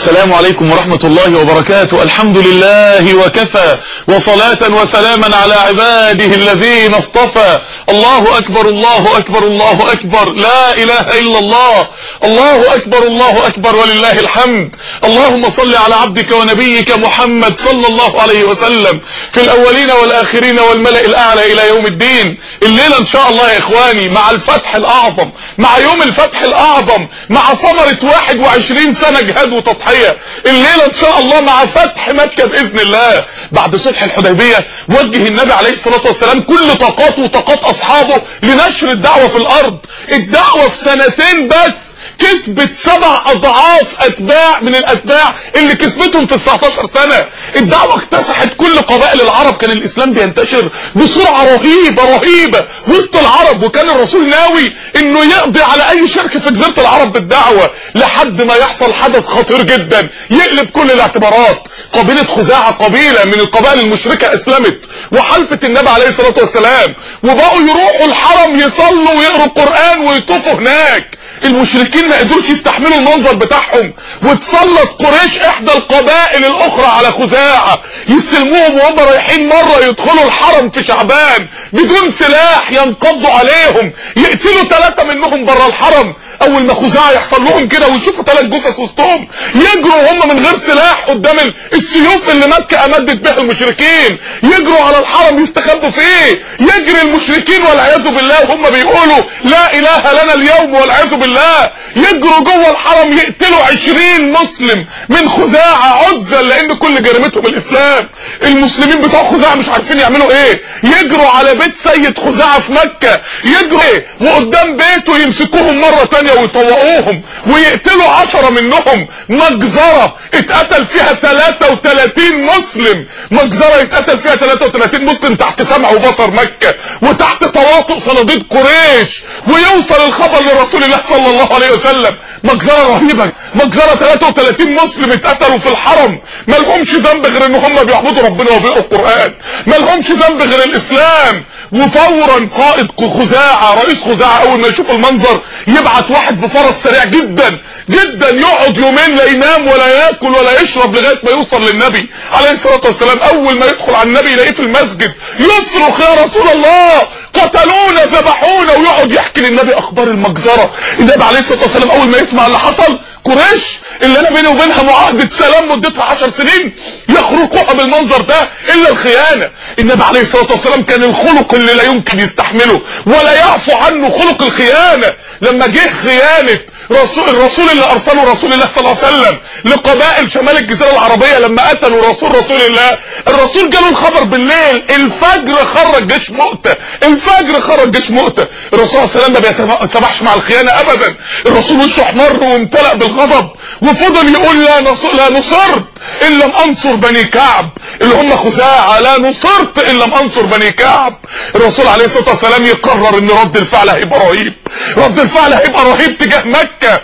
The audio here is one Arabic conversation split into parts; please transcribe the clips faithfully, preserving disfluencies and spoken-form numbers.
السلام عليكم ورحمة الله وبركاته. الحمد لله وكفى، وصلاة وسلاما على عباده الذين اصطفى. الله أكبر الله أكبر الله أكبر، لا إله إلا الله. الله أكبر الله أكبر ولله الحمد. اللهم صل على عبدك ونبيك محمد صلى الله عليه وسلم في الأولين والآخرين والملأ الأعلى إلى يوم الدين. الليلة إن شاء الله يا إخواني مع الفتح الأعظم، مع يوم الفتح الأعظم، مع ثمرة واحد وعشرين سنة جهاد وتضحية. الليلة إن شاء الله مع فتح مكة بإذن الله. بعد صلح الحديبية وجه النبي عليه الصلاة والسلام كل طاقاته وطاقات أصحابه لنشر الدعوة في الأرض. الدعوة في سنتين بس كسبت سبع أضعاف أتباع من الأتباع اللي كسبتهم في تسعتاشر سنة. الدعوة اكتسحت كل قبائل العرب، كان الإسلام بينتشر بسرعة رهيبة رهيبة وسط العرب، وكان الرسول ناوي إنه يقضي على أي شركة في جزيرة العرب بالدعوة لحد ما يحصل حدث خطير جدا يقلب كل الاعتبارات. قبيلة خزاعة قبيلة من القبائل المشركة أسلمت وحلفت النبي عليه الصلاة والسلام، وبقوا يروحوا الحرم يصلوا ويقروا القرآن ويطوفوا هناك. المشركين ما قدروش يستحملوا المنظر بتاعهم، وتسلط قريش احدى القبائل الاخرى على خزاعة يستلموهم وهم رايحين مرة يدخلوا الحرم في شعبان بدون سلاح، ينقضوا عليهم يقتلوا ثلاثة منهم بره الحرم. اول ما خزاعة يحصل لهم كده ويشوفوا ثلاث جثث وسطهم يجروا هم من غير سلاح قدام السيوف اللي مكة امدت بها المشركين، يجروا على الحرم يستخبوا فيه. يجري المشركين والعياذ بالله وهم بيقولوا لا اله لنا اليوم والعياذ بالله، يجروا جوه الحرم يقتلوا عشرين مسلم من خزاعة عزا لان كل جريمتهم الاسلام. المسلمين بتوع خزاعة مش عارفين يعملوا ايه، يجروا على بيت سيد خزاعة في مكة، يجروا ايه وقدام بيته يمسكوهم مرة تانية ويطوقوهم ويقتلوا عشرة منهم. مجزرة اتقتل فيها ثلاثة وثلاثين مسلم، مجزرة اتقتل فيها ثلاثة وثلاثين مسلم تحت سمع وبصر مكة وتحت تواطؤ صناديد قريش، ويوصل الخبر لرسول الله صلى الله عليه وسلم. مجزرة رهيبة، مجزرة ثلاثة وثلاثين مسلم اتقتلوا في الحرم، ما لهمش ذنب غير ان هم بيعبدوا ربنا وبيقروا القرآن، ما لهمش ذنب غير الاسلام. وفورا قائد خزاعة رئيس خزاعة اول ما يشوف المنظر يبعت واحد بفرس سريع جدا جدا يقعد يومين لا ينام ولا ياكل ولا يشرب لغاية ما يوصل للنبي عليه الصلاة والسلام. اول ما يدخل على النبي يلاقيه في المسجد يصرخ يا رسول الله قتلونا ذبحونا، ويقعد يحكي للنبي اخبار المجزرة. النبي عليه الصلاة والسلام اول ما يسمع اللي حصل، قريش اللي انا بيني وبينها معاهدة سلام مدتها عشر سنين يخرقوها بالمنظر ده الا الخيانة. النبي عليه الصلاة والسلام كان الخلق اللي لا يمكن يستحمله ولا يعفو عنه خلق الخيانة. لما جه خيانة رسول الرسول اللي ارسله رسول الله صلى الله عليه وسلم لقبائل شمال الجزيرة العربية، لما قتلوا رسول رسول الله، الرسول جاله الخبر بالليل، الفجر خرج جيش مؤتة، الفجر خرج جيش مؤتة. الرسول صلى الله عليه وسلم ما بيسمحش مع الخيانة ابدا. الرسول وشه احمر وامتلأ بالغضب وفضل يقول لا نصر لا نصرت ان لم انصر بني كعب، اللي هم خزاعة، لا نصرت ان لم انصر بني كعب. الرسول عليه الصلاة والسلام يقرر ان رد الفعل هيبقى رهيب، رد الفعل هيبقى رهيب تجاه مكة.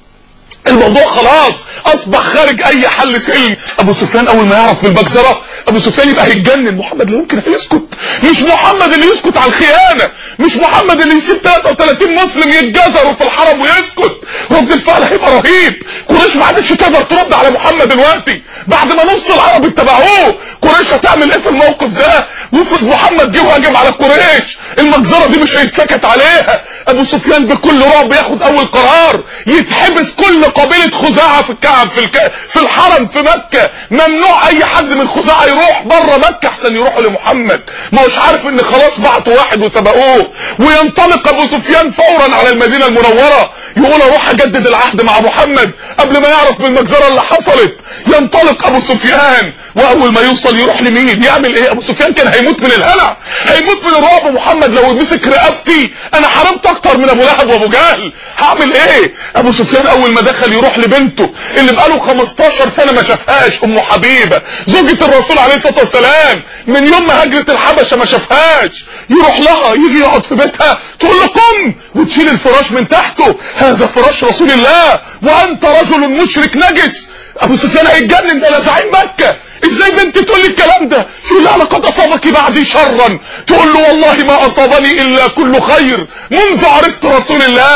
الموضوع خلاص اصبح خارج اي حل سلمي. ابو سفيان اول ما يعرف بالمجزرة ابو سفيان يبقى هيتجنن. محمد لا يمكن هيسكت، مش محمد اللي يسكت على الخيانة، مش محمد اللي يسيب ثلاثة وثلاثين مسلم يتجزروا في الحرم ويسكت. رد الفعل هيبقى رهيب. قريش ما عادتش تقدر ترد على محمد دلوقتي بعد ما نص العرب اتبعوه. قريش هتعمل ايه في الموقف ده؟ وفرض محمد جه وهاجم على قريش، المجزرة دي مش هيتسكت عليها. ابو سفيان بكل رعب ياخد اول قرار، يتحبس كل قبيلة خزاعة في الكعب في الك... في الحرم في مكة. ممنوع اي حد من خزاعة يروح بره مكة احسن يروحوا لمحمد، ما هوش عارف ان خلاص بعتوا واحد وسبقوه. وينطلق ابو سفيان فورا على المدينة المنورة يقول اروح اجدد العهد مع محمد قبل ما يعرف بالمجزرة اللي حصلت. ينطلق ابو سفيان واول ما يوصل يروح لمين؟ يعمل ايه؟ ابو سفيان كان هيموت من الهلع، هيموت من الرعب. محمد لو مسك رقبتي انا حرمت اكتر من ابو لهب وابو جهل، هعمل ايه؟ ابو سفيان اول ما دخل يروح لبنته اللي بقاله خمستاشر سنة ما شافهاش، ام حبيبة زوجة الرسول عليه الصلاة والسلام، من يوم ما هجرت الحبشة ما شافهاش. يروح لها يجي يقعد في بيتها تقول له قم وتشيل الفراش من تحته، هذا فراش رسول الله وانت رجل مشرك نجس. ابو سفيان هيتجنن، ده زعيم مكة، ازاي بنت تقول لي الكلام ده؟ يقول لها لقد اصابك بعدي شرا. تقول له والله ما اصابني الا كل خير منذ عرفت رسول الله.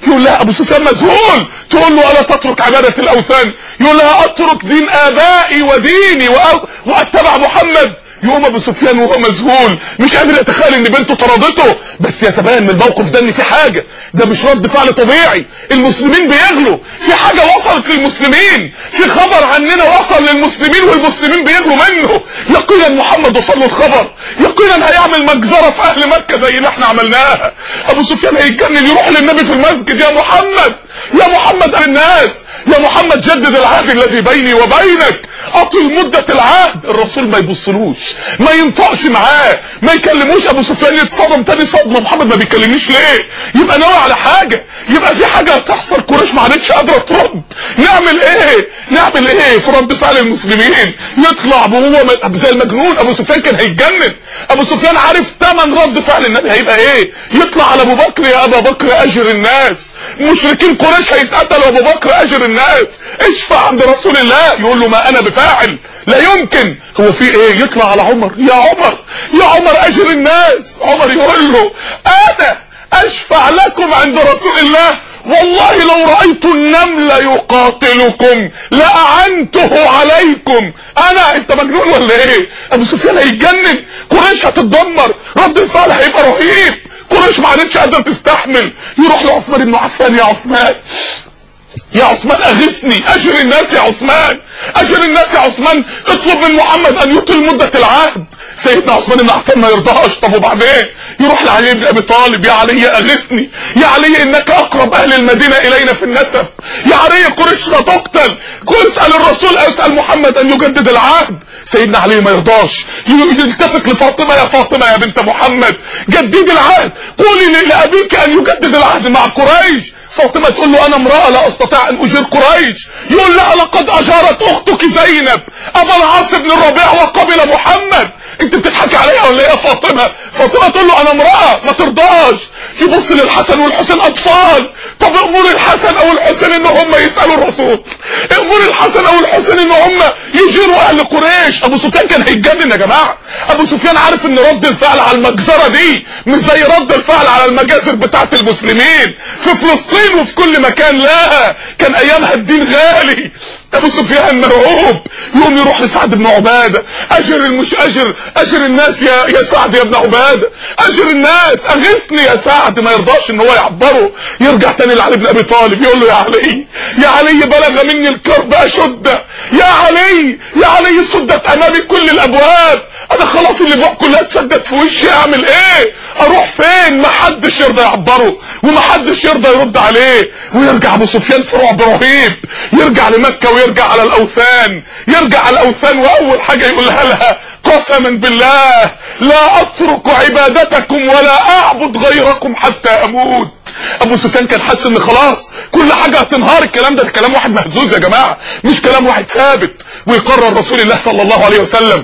يقول لها ابو سفيان مذهول. تقول له الا تترك عباده الاوثان؟ يقول لها اترك دين ابائي وديني واتبع محمد. يقوم ابو سفيان وهو مذهول مش قادر يتخيل ان بنته طردته، بس يتبين من الموقف ده ان في حاجه، ده مش رد فعل طبيعي، المسلمين بيغلوا، في حاجه وصلت للمسلمين، في خبر عننا وصل للمسلمين والمسلمين بيغلوا منه. يقينا محمد وصل له الخبر، يقينا هيعمل مجزره في اهل مكه زي اللي احنا عملناها. ابو سفيان هيتجنن يروح للنبي في المسجد، يا محمد يا محمد الناس، يا محمد جدد العهد الذي بيني وبينك، اطل مده العهد. الرسول ما يبصلوش، ما ينطقش معاه، ما يكلموش. ابو سفيان يتصدم تاني صدمه، محمد ما بيكلمنيش ليه؟ يبقى ناوي على حاجه، يبقى في حاجه هتحصل. قريش ما عادتش قادره ترد. نعمل ايه؟ نعمل ايه في رد فعل المسلمين؟ يطلع وهو زي المجنون. ابو سفيان كان هيتجنن. ابو سفيان عارف ثمن رد فعل النبي هيبقى ايه. يطلع على ابو بكر، يا ابا بكر اجر الناس، مشركين قريش هيتقتلوا، ابو بكر اجر الناس، اشفع عند رسول الله. يقول له ما انا بفاعل، لا يمكن. هو في ايه؟ يطلع على عمر، يا عمر يا عمر اجر الناس. عمر يقول له انا اشفع لكم عند رسول الله، والله لو رأيت النمل يقاتلكم لأعنته عليكم. انا انت مجنون ولا ايه؟ ابو سفيان هيتجنن، قريش هتتدمر، رد الفعل هيبقى رهيب، قريش ما عادتش قادره تستحمل. يروح لعثمان بن عفان، يا عثمان يا عثمان اغثني، اجر الناس يا عثمان، اجر الناس يا عثمان، اطلب من محمد ان يطيل مده العهد. سيدنا عثمان بن عفان ما يرضاش. طب وبعدين؟ يروح لعلي بن ابي طالب، يا علي اغثني، يا علي انك اقرب اهل المدينه الينا في النسب، يا علي قريش ستقتل، اسال الرسول او اسال محمد ان يجدد العهد. سيدنا علي ما يرضاش، يلتفت لفاطمه، يا فاطمه يا بنت محمد جدد العهد، قولي لابيك ان يجدد العهد مع قريش. فاطمه تقول له انا امراه لا استطيع ان اجير قريش. يقول لها لقد اجارت اختك زينب ابا العاص بن الربيع وقبل محمد. انت بتضحكي عليها ولا ايه يا فاطمه؟ فاطمه تقول له انا امراه ما ترضاش. يبص للحسن والحسين اطفال، طب امور الحسن او الحسين ان هم يسالوا الرسول، امور الحسن او الحسين ان هم يجيروا اهل قريش. ابو سفيان كان هيتجنن يا جماعه. ابو سفيان عارف ان رد الفعل على المجزره دي مش زي رد الفعل على المجازر بتاعت المسلمين في فلسطين وفي كل مكان، لا كان ايامها الدين غالي. ابو سفيان مرعوب، يقوم يروح لسعد بن عباده، اجر المش اجر اجر الناس يا يا سعد يا ابن عباده، اجر الناس اغثني يا سعد. ما يرضاش ان هو يعبره. يرجع تاني لعلي بن ابي طالب، يقول له يا علي يا علي بلغ مني الكرب اشده، يا علي يا علي سدت امامي كل الابواب، انا خلاص الابواب كلها اتسدت في وشي، اعمل ايه؟ اروح فين؟ ما حدش يرضى يعبره وما حدش يرضى يرد عليه. ويرجع ابو سفيان في رعب رهيب، يرجع لمكه ويرجع على الاوثان، يرجع على الاوثان واول حاجه يقولها لها قسما بالله لا اترك عبادتكم ولا اعبد غيركم حتى اموت. ابو سفيان كان حاسس ان خلاص كل حاجه هتنهار. الكلام ده كلام واحد مهزوز يا جماعه، مش كلام واحد ثابت. ويقرر رسول الله صلى الله عليه وسلم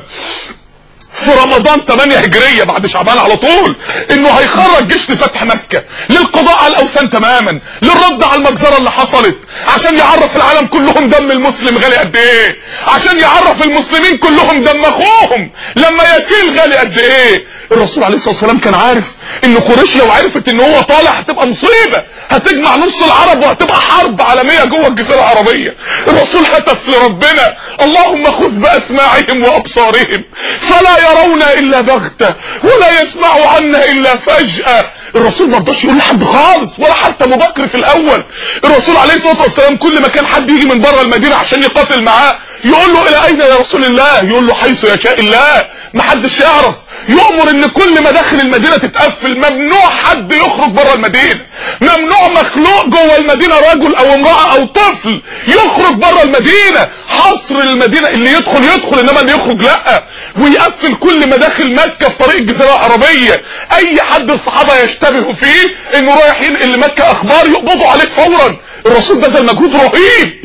في رمضان ثمانية هجرية بعد شعبان على طول انه هيخرج جيش لفتح مكة للقضاء على الاوثان تماما، للرد على المجزرة اللي حصلت، عشان يعرف العالم كلهم دم المسلم غالي قد ايه، عشان يعرف المسلمين كلهم دم اخوهم لما يسيل غالي قد ايه. الرسول عليه الصلاة والسلام كان عارف ان قريش لو عرفت ان هو طالع هتبقى مصيبة، هتجمع نص العرب وهتبقى حرب عالمية جوه الجزيرة العربية. الرسول هتف لربنا اللهم خذ باسماعهم وابصارهم فلا يرونا الا بغتة ولا يسمعوا عنا الا فجأة. الرسول ما رضاش يقول لحد خالص ولا حتى ابو بكر في الاول. الرسول عليه الصلاه والسلام كل ما كان حد يجي من بره المدينه عشان يقاتل معاه يقول له الى اين يا رسول الله؟ يقول له حيث يشاء الله، ما حدش يعرف. يؤمر ان كل مداخل المدينه تتقفل، ممنوع حد يخرج بره المدينه، ممنوع مخلوق جوه المدينه رجل او امراه او طفل يخرج بره المدينه. حصر المدينه، اللي يدخل يدخل انما اللي يخرج لا. ويقفل كل مداخل مكه في طريق الجزيره العربيه، اي حد الصحابه يشتبهوا فيه انه رايح ينقل لمكه اخبار يقبضوا عليك فورا. الرسول بذل مجهود رهيب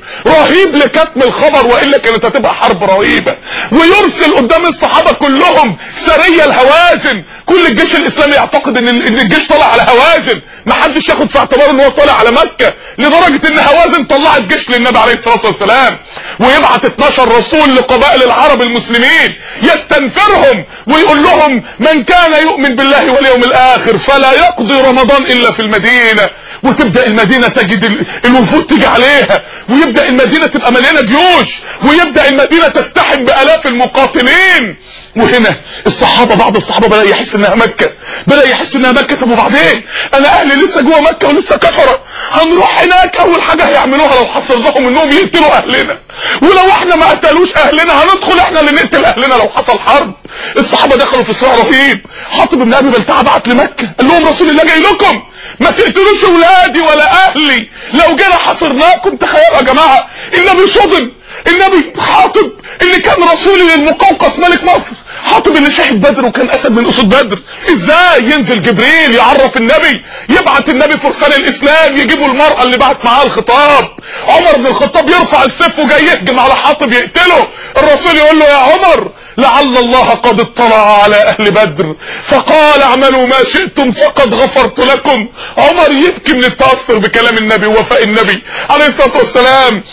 رهيب لكتم الخبر، والا كانت هتبقى حرب رهيبه. ويرسل قدام الصحابه كلهم سريه الهوازن، كل الجيش الاسلامي يعتقد ان ان الجيش طالع على هوازن، ما حدش ياخد في اعتباره ان هو طالع على مكه، لدرجه ان هوازن طلعت جيش للنبي عليه الصلاه والسلام. ويبعت اتناشر رسول لقبائل العرب المسلمين يستنفرهم ويقول لهم من كان يؤمن بالله واليوم الاخر فلا يقضي رمضان الا في المدينه. وتبدا المدينه تجد الوفود تيجي عليها، ويبدا المدينه تبقى مليانه جيوش، ويبدا المدينه تستحم بالاف المقاتلين. وهنا الصحابه بعض الصحابه بدا يحس انها مكه، بدا يحس انها مكه. طب وبعدين انا اهلي لسه جوه مكه ولسه كفره، هنروح هناك اول حاجه هيعملوها لو حصلناهم انهم يقتلوا اهلنا، ولو احنا ما قتلوش اهلنا هندخل احنا اللي نقتل اهلنا لو حصل حرب. الصحابه دخلوا في صراع رهيب. حاطب بن ابي بلتعه بعت لمكه قال لهم رسول الله جاي لكم، ما تقتلوش اولادي ولا اهلي، لو جينا حصرناكم. تخيلوا يا جماعه، النبي صدم، النبي حاطب اللي كان رسولي للمقوقس ملك مصر، حاطب اللي شهد بدر وكان اسد من اسود بدر، ازاي ينزل جبريل يعرف النبي، يبعت النبي فرسان الاسلام يجيبوا المرأة اللي بعت معاها الخطاب. عمر بن الخطاب يرفع السيف وجاي يهجم على حاطب يقتله، الرسول يقول له يا عمر لعل الله قد اطلع على اهل بدر فقال اعملوا ما شئتم فقد غفرت لكم. عمر يبكي من التاثر بكلام النبي ووفاء النبي عليه الصلاه والسلام.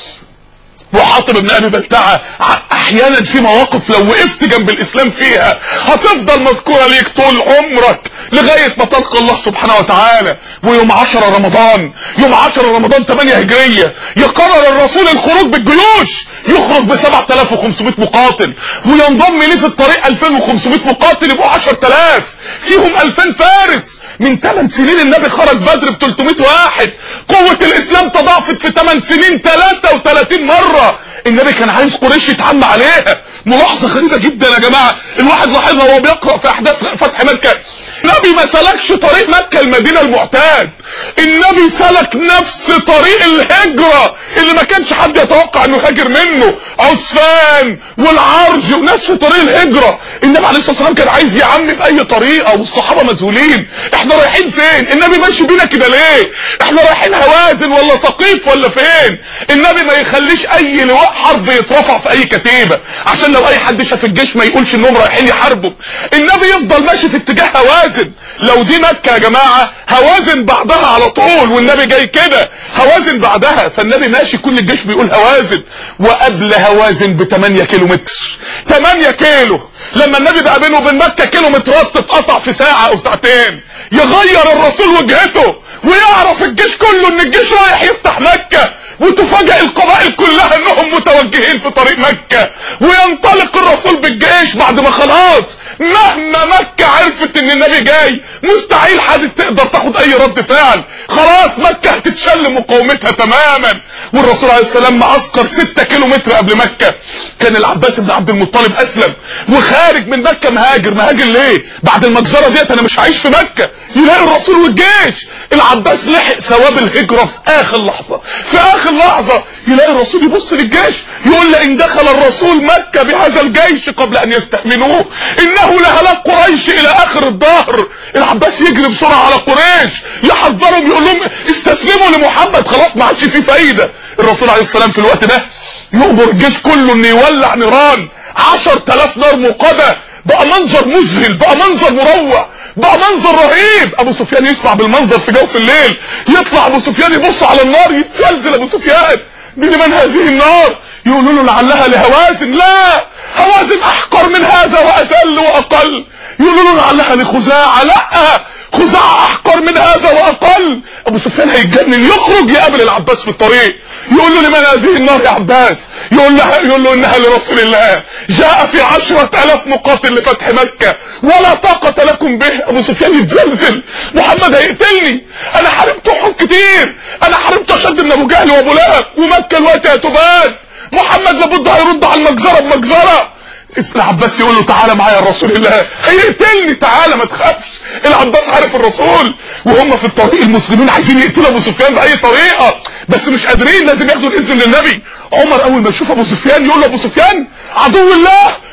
وحاطب بن ابي بلتعه احيانا في مواقف لو وقفت جنب الاسلام فيها هتفضل مذكوره ليك طول عمرك لغايه ما تلقى الله سبحانه وتعالى. ويوم عشرة رمضان، يوم عشرة رمضان ثمانية هجريه، يقرر الرسول الخروج بالجيوش، يخرج ب سبعة آلاف وخمسمائة مقاتل، وينضم ليه في الطريق ألفين وخمسمائة مقاتل، يبقوا عشرة آلاف، فيهم ألفين فارس. من ثمان سنين النبي خرج بدر ب ثلاثمائة واحد، قوة الاسلام تضاعفت في ثمان سنين ثلاثة وثلاثين مرة. النبي كان عايز قريش يتعمى عليها. ملاحظة غريبة جدا يا جماعة الواحد لاحظها وهو بيقرأ في احداث فتح مكة. النبي ما سلكش طريق مكة المدينة المعتاد، النبي سلك نفس طريق الهجرة اللي ما كانش حد يتوقع انه هاجر منه، عسفان والعرج وناس في طريق الهجرة. النبي عليه الصلاة والسلام كان عايز يعمي بأي طريقة والصحابة مذهولين، احنا رايحين فين؟ النبي ماشي بينا كده ليه؟ احنا رايحين هوازن ولا سقيف ولا فين؟ النبي ما يخليش اي لواء حرب يترفع في اي كتيبة عشان لو اي حد شاف الجيش ما يقولش انهم رايحين يحاربوا. النبي يفضل ماشي في اتجاه هوازن. لو دي مكة يا جماعة هوازن بعدها على طول، والنبي جاي كده هوازن بعدها، فالنبي ماشي كل الجيش بيقول هوازن. وقبل هوازن ب ثمانية كيلو متر، ثمانية كيلو، لما النبي بقى بينه وبين مكة كيلومترات تتقطع في ساعة او ساعتين، يغير الرسول وجهته ويعرف الجيش كله ان الجيش رايح يفتح مكة، وتفاجئ القبائل كلها انهم متوجهين في طريق مكة، وينطلق الرسول بالجيش بعد ما خلاص مهما مكة عرفت ان النبي جاي مستحيل حد تقدر تاخد اي رد فعل، خلاص مكة هتتشل مقاومتها تماما. والرسول عليه السلام معسكر ستة كيلو متر قبل مكة. كان العباس بن عبد المطلب اسلم وخارج من مكة مهاجر. مهاجر ليه؟ بعد المجزرة ديت انا مش هعيش في مكة. يلاقي الرسول والجيش، العباس لحق ثواب الهجرة في اخر لحظة، في اخر لحظة يلاقي الرسول يبص للجيش يقول لئن دخل الرسول مكة بهذا الجيش قبل ان يستأمنوه انه لهلاك قريش الى اخر الظهر. العباس يجري بسرعة على قريش يحذرهم يقول لهم استسلموا لمحمد، خلاص ما عادش فيه فايدة. الرسول عليه السلام في الوقت ده يؤمر الجيش كله انه يولع نيران، عشر آلاف نار موقدة. بقى منظر مذهل، بقى منظر مروع، بقى منظر رهيب. ابو سفيان يسمع بالمنظر في جوف الليل، يطلع ابو سفيان يبص على النار يتزلزل ابو سفيان، لمن هذه النار؟ يقولوا له لعلها لهوازن. لا، هوازن احقر من هذا واذل واقل. يقولوا له لعلها لخزاعة. لا، خزاعة احقر من هذا واقل. ابو سفيان هيتجنن، يخرج يقابل العباس في الطريق، يقول له لمن هذه النار يا عباس؟ يقول له يقول له انها لرسول الله، جاء في عشرة الاف مقاتل لفتح مكة ولا طاقة لكم به. ابو سفيان يتزلزل، محمد هيقتلني، انا حاربت احد كتير، انا حاربت اشد من ابو جهل وابو لهب، ومكة الوقت هتباد، محمد لابد هيرد على المجزرة بمجزرة. العباس يقول له تعالى معايا يا رسول الله، هيقتلني، تعالى ما تخافش. العباس عارف الرسول، وهم في الطريق المسلمين عايزين يقتلوا ابو سفيان باي طريقه بس مش قادرين، لازم ياخدوا الاذن من النبي. عمر اول ما يشوف ابو سفيان يقول له ابو سفيان عدو الله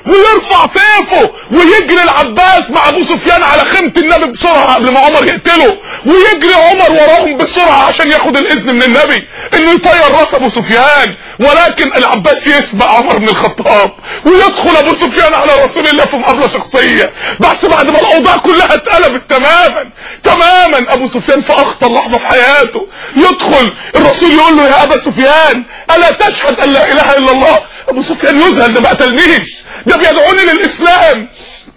ويرفع سيفه ويجري العباس مع ابو سفيان على خيمة النبي بسرعة قبل ما عمر يقتله، ويجري عمر وراهم بسرعة عشان ياخد الاذن من النبي انه يطير راس ابو سفيان. ولكن العباس يسبق عمر بن الخطاب ويدخل ابو سفيان على رسول الله في مقابلة شخصية، بس بعد ما الاوضاع كلها اتقلبت تماما تماما. ابو سفيان في اخطر لحظة في حياته يدخل الرسول يقول له يا ابا سفيان الا تشهد ان لا اله الا الله؟ ابو سفيان يذهل، ده ما قتلنيش، ده بيدعوني للاسلام.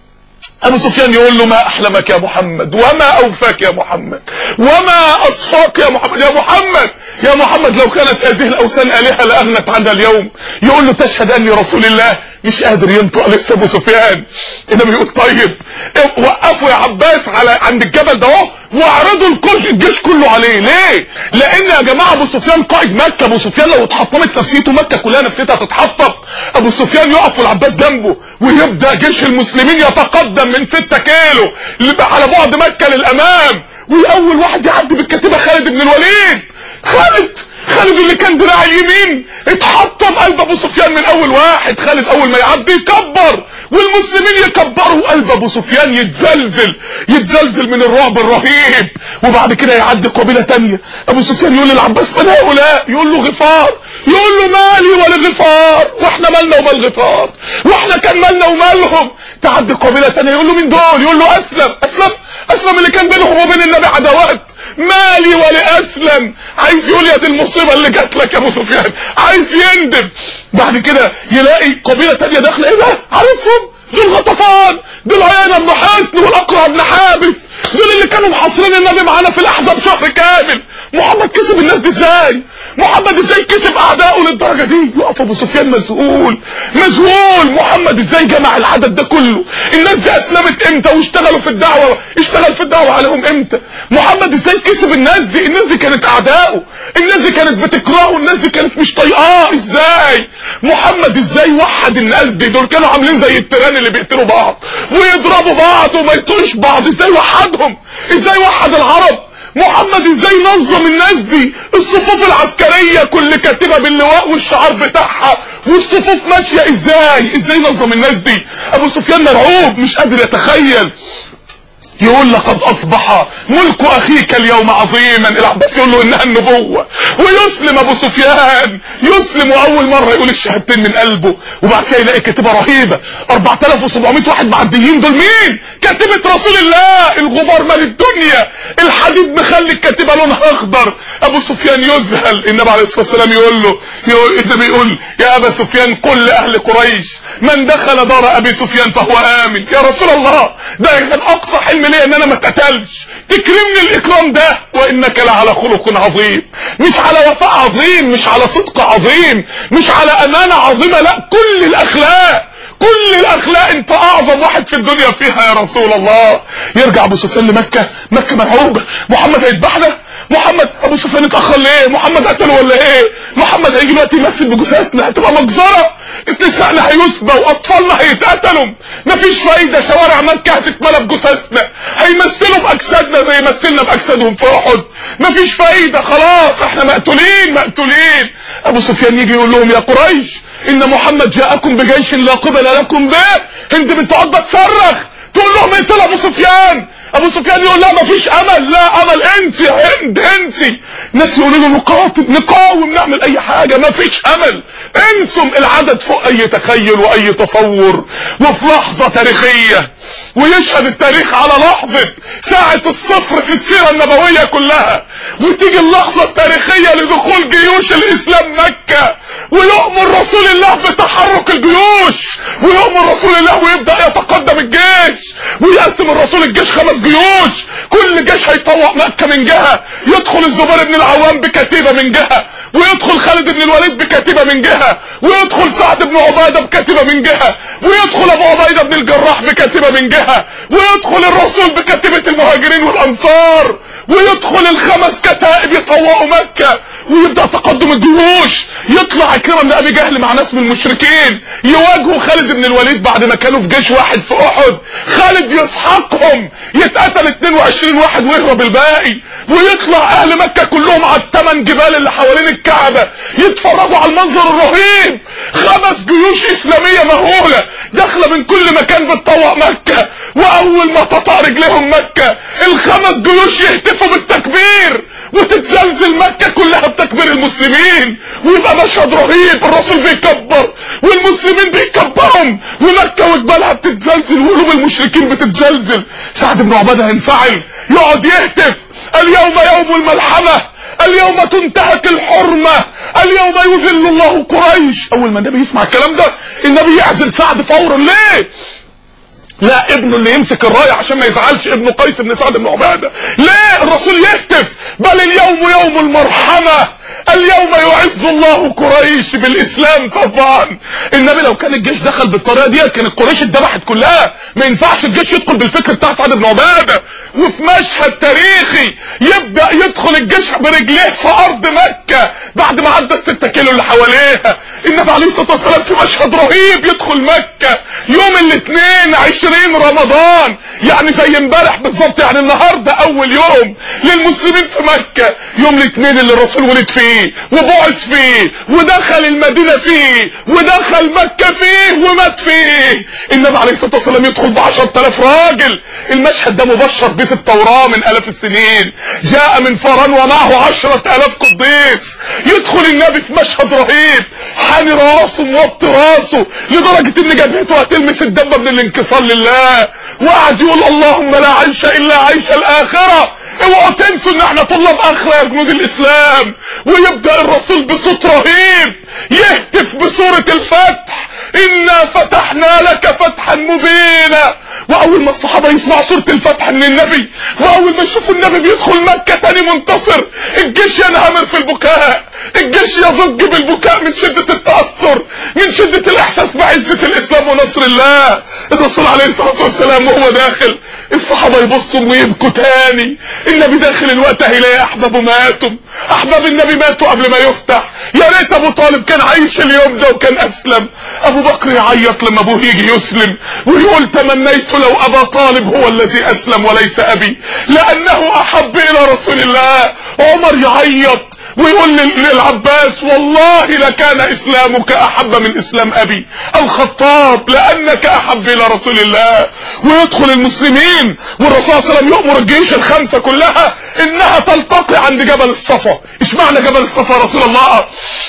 ابو سفيان يقول له ما احلمك يا محمد، وما اوفاك يا محمد، وما اصفاك يا محمد، يا محمد يا محمد لو كانت هذه الاوثان الهه لاغنت عنها اليوم. يقول له تشهد اني رسول الله؟ مش قادر ينطق لسه ابو سفيان. النبي يقول طيب وقفوا يا عباس على عند الجبل ده اهو واعرضوا الكرش الجيش كله عليه. ليه؟ لان يا جماعه ابو سفيان قائد مكه. ابو سفيان لو اتحطمت نفسيته مكه كلها نفسيتها تتحطم. ابو سفيان يقف والعباس جنبه ويبدا جيش المسلمين يتقدم من ستة كيلو على بعد مكه للامام، واول واحد يعدي بالكتيبه خالد بن الوليد. خالد خالد اللي كان دراع اليمين اتحطم قلب ابو سفيان من اول واحد. خالد اول ما يعدي يكبر والمسلمين يكبروا، قلب ابو سفيان يتزلزل يتزلزل من الرعب الرهيب. وبعد كده يعدي قبيله تانية. ابو سفيان يقول للعباس من هؤلاء؟ يقول له غفار. يقول له مالي ولغفار، واحنا مالنا ومال غفار، واحنا كان مالنا ومالهم. تعدي قبيله تانية يقول له مين دول؟ يقول له اسلم. اسلم اسلم اللي كان بينهم وبين النبي عداوات. مالي ولاسلم. عايز يقول يا دي المصيبه اللي جات لك يا ابو سفيان، عايز يندم. بعد كده يلاقي قبيله تانية داخله، ايه ده؟ عارفهم؟ دول غطفان، دول عيينة بن حصن والاقرع بن حابس، دول اللي كانوا محاصرين النبي معانا في الاحزاب شهر كامل. محمد كسب الناس دي ازاي؟ محمد ازاي كسب اعدائه للدرجه دي؟ يقف ابو سفيان مذهول مذهول. محمد ازاي جمع العدد ده كله؟ الناس دي اسلمت امتى واشتغلوا في الدعوه؟ اشتغل في الدعوه عليهم امتى؟ محمد ازاي كسب الناس دي؟ الناس دي كانت اعدائه، الناس دي كانت بتكرهه، الناس دي كانت مش طايقاه. ازاي محمد ازاي وحد الناس دي؟ دول كانوا عاملين زي التيران اللي بيقتلوا بعض ويضربوا بعض وما يطوش بعض. ازاي وحدهم؟ ازاي وحد العرب؟ محمد ازاي نظم الناس دي؟ الصفوف العسكرية كل كاتبة باللواء والشعار بتاعها والصفوف ماشية. ازاي ازاي نظم الناس دي؟ ابو سفيان مرعوب مش قادر يتخيل. يقول لقد اصبح ملك اخيك اليوم عظيما. العباس يقول له انها النبوة. ويسلم ابو سفيان، يسلم واول مرة يقول الشهادتين من قلبه. وبعد كده يلاقي كتيبة رهيبة أربعة آلاف وسبعمائة واحد معديين. دول مين؟ كتيبة رسول الله. الغبار مال الدنيا، الحديد مخلي الكتيبة لونها اخضر. ابو سفيان يذهل. النبي عليه الصلاة والسلام يقول له يقول النبي يقول يا ابا سفيان قل لاهل قريش من دخل دار ابي سفيان فهو امن. يا رسول الله ده كان اقصى حلم ليه ان انا ما اتقتلش، تكرمني الاكرام ده. وانك لعلى خلق عظيم، مش على وفاء عظيم، مش على صدق عظيم، مش على امانه عظيمه، لا كل الاخلاق كل الاخلاق انت اعظم واحد في الدنيا فيها يا رسول الله. يرجع ابو سفيان لمكه، مكه مرعوبه. محمد هيذبحنا؟ محمد ابو سفيان اتاخر ليه؟ محمد قتله ولا ايه؟ محمد هيجي دلوقتي يمثل بجثثنا، هتبقى مجزره، نسائنا هيسبى واطفالنا هيتقتلوا، مفيش فايده، شوارع مكه هتتملى بجثثنا، هيمثلوا باجسادنا زي مثلنا باجسادهم في احد، مفيش فايده، خلاص احنا مقتولين مقتولين. ابو سفيان يجي يقول لهم يا قريش ان محمد جاءكم بجيش لا قبل لكم به. هند بنت عتبة تصرخ تقول لهم اقتلوا ابو سفيان. ابو سفيان يقول لا مفيش امل، لا امل، انسي يا هند انسي. ناس يقولوا له نقاتل نقاوم نعمل اي حاجه، مفيش امل، انسم. العدد فوق اي تخيل واي تصور. وفي لحظه تاريخيه ويشهد التاريخ على لحظه ساعه الصفر في السيره النبويه كلها، وتيجي اللحظه التاريخيه لدخول جيوش الاسلام مكه، ويؤمر رسول الله بتحرك الجيوش، ويؤمر رسول الله ويبدا يتقدم الجيش، ويقسم الرسول الجيش خمس جيوش، كل جيش هيطوق مكه من جهه، يدخل الزبير بن العوام بكتيبه من جهه، ويدخل خالد بن الوليد بكتيبه من جهه، ويدخل سعد بن عباده بكتيبه من جهه، ويدخل ابو عبيده بن الجراح بكتيبه من جهه، ويدخل الرسول بكتيبه المهاجرين والانصار، ويدخل الخمس كتائب يطوقوا مكه، ويبدا تقدم الجيوش. يطلع عكرمه بن ابي جهل مع ناس من المشركين يواجهوا خالد بن الوليد بعد ما كانوا في جيش واحد في احد. خالد يسحقهم، يتقتل اتنين وعشرين واحد ويهرب الباقي، ويطلع اهل مكه كلهم على الثمان جبال اللي حوالين الكعبه يتفرجوا على المنظر الرهيب. خمس جيوش جيوش اسلامية مهولة داخلة من كل مكان بتطوع مكة، واول ما تطأ رجلهم مكة الخمس جيوش يهتفوا بالتكبير وتتزلزل مكة كلها بتكبير المسلمين، ويبقى مشهد رهيب، الرسول بيكبر والمسلمين بيكبرهم ومكة وجبالها بتتزلزل وقلوب المشركين بتتزلزل. سعد بن عبادة هينفعل يقعد يهتف اليوم يوم الملحمة، اليوم تنتهك الحرمة، اليوم يذل الله قريش. اول ما النبي يسمع الكلام ده النبي يعزل سعد فورا. ليه؟ لا ابنه اللي يمسك الرايه عشان ما يزعلش، ابنه قيس بن سعد بن عباده. ليه؟ الرسول يهتف بل اليوم يوم المرحمه، اليوم يعز الله قريش بالاسلام. طبعا النبي لو كان الجيش دخل بالطريقه دي كانت قريش اتذبحت كلها، ما ينفعش الجيش يدخل بالفكر بتاع سعد بن عباده. وفي مشهد تاريخي يبدا يدخل الجيش برجليه في ارض مكه بعد ما عدى الستة كيلو اللي حواليها. النبي عليه الصلاه والسلام في مشهد رهيب يدخل مكه يوم الاثنين عشرين رمضان، يعني زي امبارح بالظبط، يعني النهارده اول يوم للمسلمين في مكه، يوم الاثنين اللي الرسول ولد فيه وبعث فيه ودخل المدينه فيه ودخل مكه فيه ومات فيه. النبي عليه الصلاه والسلام يدخل بعشرة آلاف راجل. المشهد ده مبشر به في التوراه من الاف السنين. جاء من فرعون ومعه عشرة آلاف قديس. يدخل النبي في مشهد رهيب، حاني راسه موطي راسه لدرجه ان جبهته هتلمس الدبه من الانكسار لله، وقعد يقول اللهم لا عيش الا عيش الاخره، اوعوا تنسوا ان احنا طلاب اخره يا جنود الاسلام. ويبدا الرسول بصوت رهيب يهتف بسوره الفتح، انا فتحنا لك فتحا مبينا. واول ما الصحابه يسمعوا سوره الفتح من النبي، واول ما يشوفوا النبي بيدخل مكه تاني منتصر، الجيش ينهمر في البكاء، الجيش يضج بالبكاء من شده التاثر، من شده الاحساس بعزه الاسلام ونصر الله. الرسول عليه الصلاه والسلام وهو داخل الصحابه يبصوا ويبكوا تاني. النبي داخل الوقت هيلاقي احبابه ماتوا، احباب النبي ماتوا قبل ما يفتح. يا ريت ابو طالب كان عايش اليوم ده وكان اسلم. ابو بكر يعيط لما ابوه يجي يسلم ويقول تمنيت لو ابا طالب هو الذي اسلم وليس ابي لانه احب الى رسول الله. عمر يعيط ويقول للعباس والله لكان اسلامك احب من اسلام ابي. الخطاب لانك احب الى رسول الله. ويدخل المسلمين والرسول صلى الله عليه وسلم يؤمر الجيوش الخمسه كلها انها تلتقي عند جبل الصفا. اشمعنى جبل الصفا يا رسول الله؟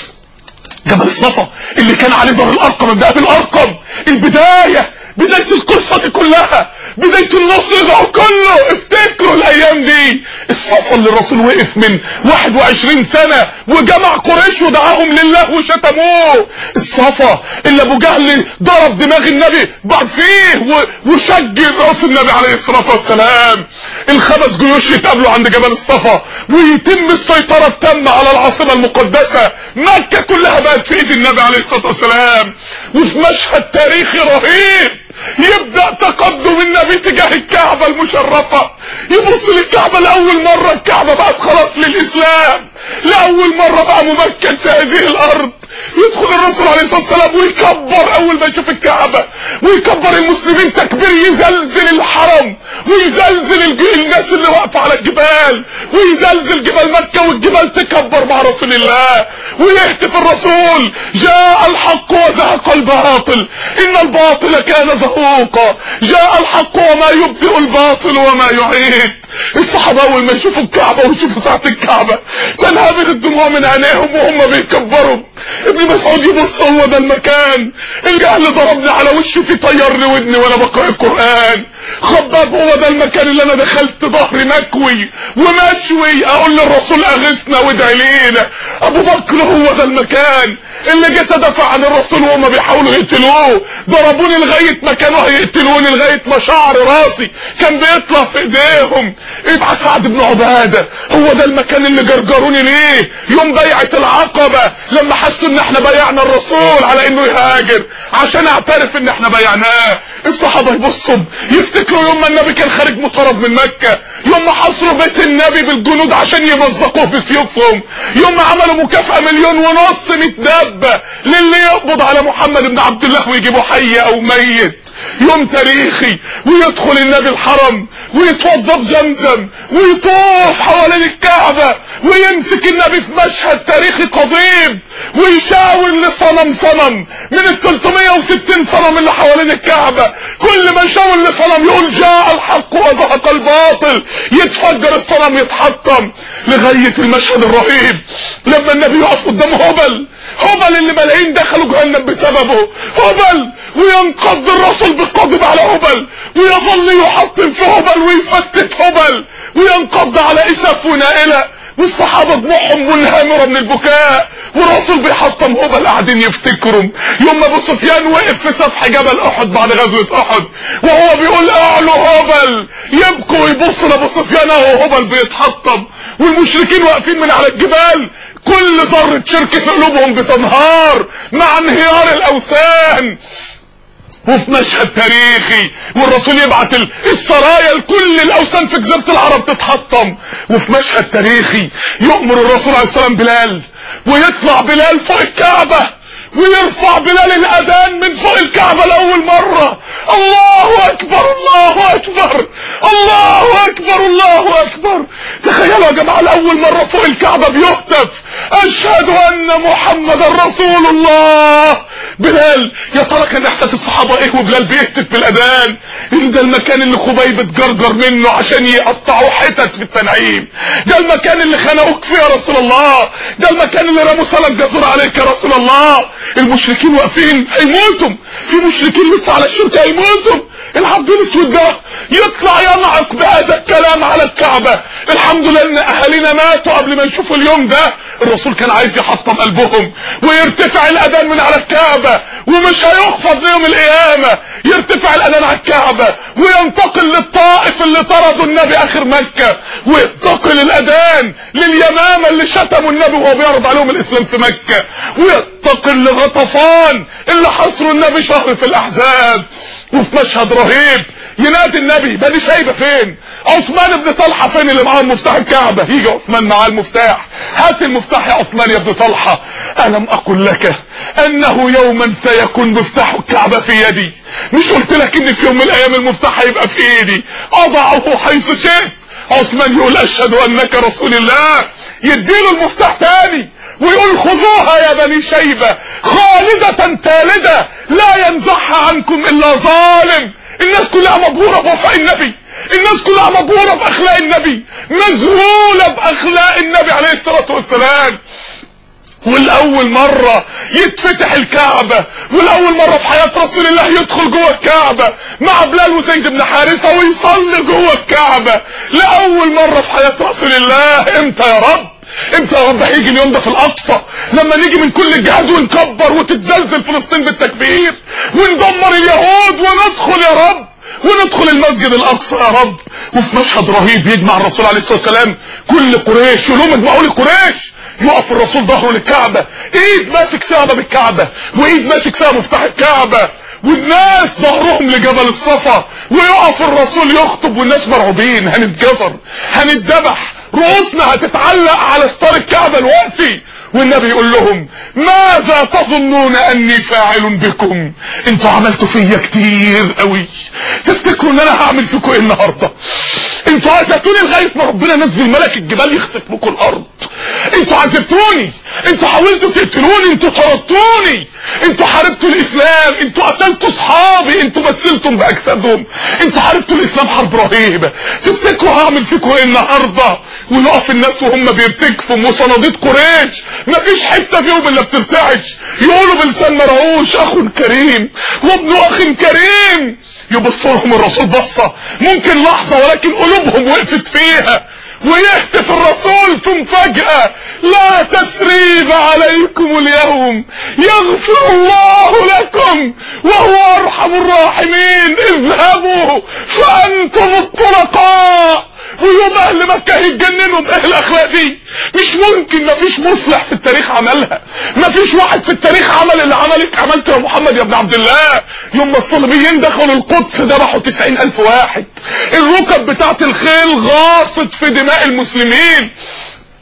جبل الصفا اللي كان عليه دار الارقم ابن ابي الارقم، البدايه، بدايه القصه دي كلها، بدايه النصر ده كله. افتكروا الايام دي، الصفا اللي الرسول وقف من واحد وعشرين سنه وجمع قريش ودعاهم لله وشتموه. الصفا اللي ابو جهل ضرب دماغ النبي بعد فيه وشج راس النبي عليه الصلاه والسلام. الخمس جيوش يتقابلوا عند جبل الصفا ويتم السيطره التامه على العاصمه المقدسه. مكه كلها بقت في ايد النبي عليه الصلاه والسلام. وفي مشهد تاريخي رهيب يبدأ تقدم النبي تجاه الكعبة المشرفة. يبص للكعبة لأول مرة، الكعبة بقت خلاص للإسلام، لأول مرة بقى ممكن في هذه الأرض. يدخل الرسول عليه الصلاة والسلام ويكبر أول ما يشوف الكعبة، ويكبر المسلمين تكبير يزلزل الحرم ويزلزل الناس اللي واقفة على الجبال، ويزلزل جبال مكة والجبال تكبر مع رسول الله. ويهتف الرسول جاء الحق وزهق الباطل إن الباطل كان زهوقا، جاء الحق وما يبدئ الباطل وما يعيد. الصحابة أول ما يشوفوا الكعبة ويشوفوا ساعة الكعبة تنهمر الدموع من عينيهم وهم بيكبروا. ابن مسعود يبص هو ده المكان الجهل ضربني على وشي في طيرني ودني وانا بقرأ القرآن. خباب هو ده المكان اللي انا دخلت ظهري مكوي ومشوي اقول للرسول اغثنا وادعي لينا. ابو بكر هو ده المكان اللي جيت ادافع عن الرسول وهم بيحاولوا يقتلوه، ضربوني لغايه ما كانوا هيقتلوني، لغايه ما شعر راسي كان بيطلع في ايديهم. يبقى سعد بن عباده هو ده المكان اللي جرجروني ليه يوم بيعه العقبه، لما حسوا ان احنا بيعنا الرسول على انه يهاجر عشان اعترف ان احنا بيعناه. الصحابه يبصوا يفتكروا يوم ما النبي كان خارج مطارد من مكه، يوم ما حصروا بيت النبي بالجنود عشان يمزقوه بسيوفهم، يوم ما عملوا مكافاه مليون ونص متدبه للي يقبض على محمد بن عبد الله ويجيبه حي او ميت، يوم تاريخي، ويدخل النبي الحرم ويتوضى بزمزم ويطوف حوالين الكعبة، ويمسك النبي في مشهد تاريخي قضيب ويشاور لصنم صنم من ال ثلاثمائة وستين صنم اللي حوالين الكعبة، كل ما يشاور لصنم يقول جاء الحق وزهق الباطل، يتفجر الصنم يتحطم، لغاية المشهد الرهيب لما النبي يقف قدام هبل، هبل اللي ملايين دخلوا جهنم بسببه، هبل، وينقض الرسول بالقضيب على هبل، ويظل يحطم في هبل ويفتت هبل، وينقض على اسف ونائلة، والصحابة دموعهم منهمرة من البكاء، والرسول بيحطم هبل قاعدين يفتكروا يوم ابو سفيان وقف في سفح جبل احد بعد غزوة احد وهو بيقول اعلو هبل، يبكوا ويبصوا لابو سفيان وهو هبل بيتحطم، والمشركين واقفين من على الجبال كل ذرة شرك في قلوبهم بتنهار مع انهيار الاوثان. وفي مشهد تاريخي والرسول يبعت السرايا لكل الاوثان في جزيرة العرب تتحطم، وفي مشهد تاريخي يؤمر الرسول عليه السلام بلال، ويطلع بلال فوق الكعبة ويرفع بلال الاذان من فوق الكعبة لاول مرة، الله اكبر الله اكبر الله اكبر الله اكبر. تخيلوا يا جماعة لاول مرة فوق الكعبة بيهتف اشهد ان محمد رسول الله. بلال، يا ترى كان احساس الصحابة ايه وبلال بيهتف بالاذان؟ ان ده المكان اللي خبيب اتجرجر منه عشان يقطعوا حتت في التنعيم، ده المكان اللي خنقوك فيه يا رسول الله، ده المكان اللي رموا سلك جزور عليك يا رسول الله. المشركين واقفين هيموتوا، في مشركين لسه على الشرك هيموتوا، العبد الاسود ده يطلع ينعق بهذا الكلام على الكعبة. الحمد لله ان اهالينا ماتوا قبل ما يشوفوا اليوم ده، الرسول كان عايز يحطم قلبهم ويرتفع الاذان من على الكعبة ومش هيخفض ليوم القيامة، يرتفع الاذان على الكعبة وينتقل للطائف اللي طردوا النبي اخر مكة، وينتقل الاذان لليمامة اللي شتموا النبي وهو بيعرض عليهم الاسلام في مكة، وينتقل لغطفان اللي حصروا النبي شهر في الاحزاب. وفي مشهد رهيب ينادي النبي بني شيبة فين؟ عثمان بن طلحة فين اللي معاه مفتاح الكعبة؟ يجي عثمان معاه المفتاح، هات المفتاح يا عثمان يا ابن طلحة، ألم أقل لك أنه يوما سيكون مفتاح الكعبة في يدي؟ مش قلت لك إن في يوم من الأيام المفتاح هيبقى في إيدي أضعه حيث شئت؟ عثمان يقول أشهد أنك رسول الله، يديله المفتاح تاني ويقول خذوها يا بني شيبة خالدة تالدة لا ينزعها عنكم إلا ظالم. الناس كلها مبهورة بوفاء النبي، الناس كلها مبهورة بأخلاق النبي، مذهولة بأخلاق النبي عليه الصلاة والسلام. والأول مرة يتفتح الكعبة، والأول مرة في حياة رسول الله يدخل جوه الكعبة مع بلال وزيد بن حارثة ويصلي جوه الكعبة لأول مرة في حياة رسول الله. امتى يا رب؟ امتى يا رب هيجي اليوم ده في الاقصى لما نيجي من كل الجهات ونكبر وتتزلزل فلسطين بالتكبير وندمر اليهود وندخل يا رب وندخل المسجد الاقصى يا رب؟ وفي مشهد رهيب يجمع الرسول عليه الصلاه والسلام كل قريش، يقول لهم اجمعوا لي قريش، يقف الرسول ظهره للكعبه، ايد ماسك فيها باب الكعبه وايد ماسك فيها مفتاح الكعبه، والناس ظهرهم لجبل الصفا، ويقف الرسول يخطب والناس مرعوبين، هنتجزر هنتذبح، رؤوسنا هتتعلق على ستار الكعبه دلوقتي. والنبي يقول لهم ماذا تظنون اني فاعل بكم؟ انتوا عملتوا فيا كتير قوي، تفتكروا ان انا هعمل فيكم ايه النهارده؟ انتوا عذبتوني لغايه ما ربنا نزل ملك الجبال يخسف بكم الارض، انتوا عذبتوني، انتوا حاولتوا تقتلوني، انتوا طردتوني، انتوا حاربتوا الاسلام، انتوا قتلتوا اصحابي، انتوا مثلتم باجسادهم، انتوا حاربتوا الاسلام حرب رهيبه، تفتكروا هعمل فيكم ايه النهارده؟ ويقف الناس وهم بيرتجفوا وصناديد قريش مفيش حته فيهم الا بترتعش، يقولوا بلسان مرعوش اخ كريم وابن اخ كريم. يبص لهم الرسول بصه ممكن لحظه ولكن قلوبهم وقفت فيها، ويهتف الرسول ثم فجأة لا تسريب عليكم اليوم يغفر الله لكم وهو ارحم الراحمين، اذهبوا فانتم الطلقاء. ويوم اهل مكة هيتجننوا بايه الاخلاق دي؟ مش ممكن، مفيش مصلح في التاريخ عملها، مفيش واحد في التاريخ عمل اللي عملك عملته يا محمد يا ابن عبد الله. يوم ما الصليبيين دخلوا القدس ذبحوا تسعين الف واحد، الركب بتاعت الخيل غاصت في دماء المسلمين،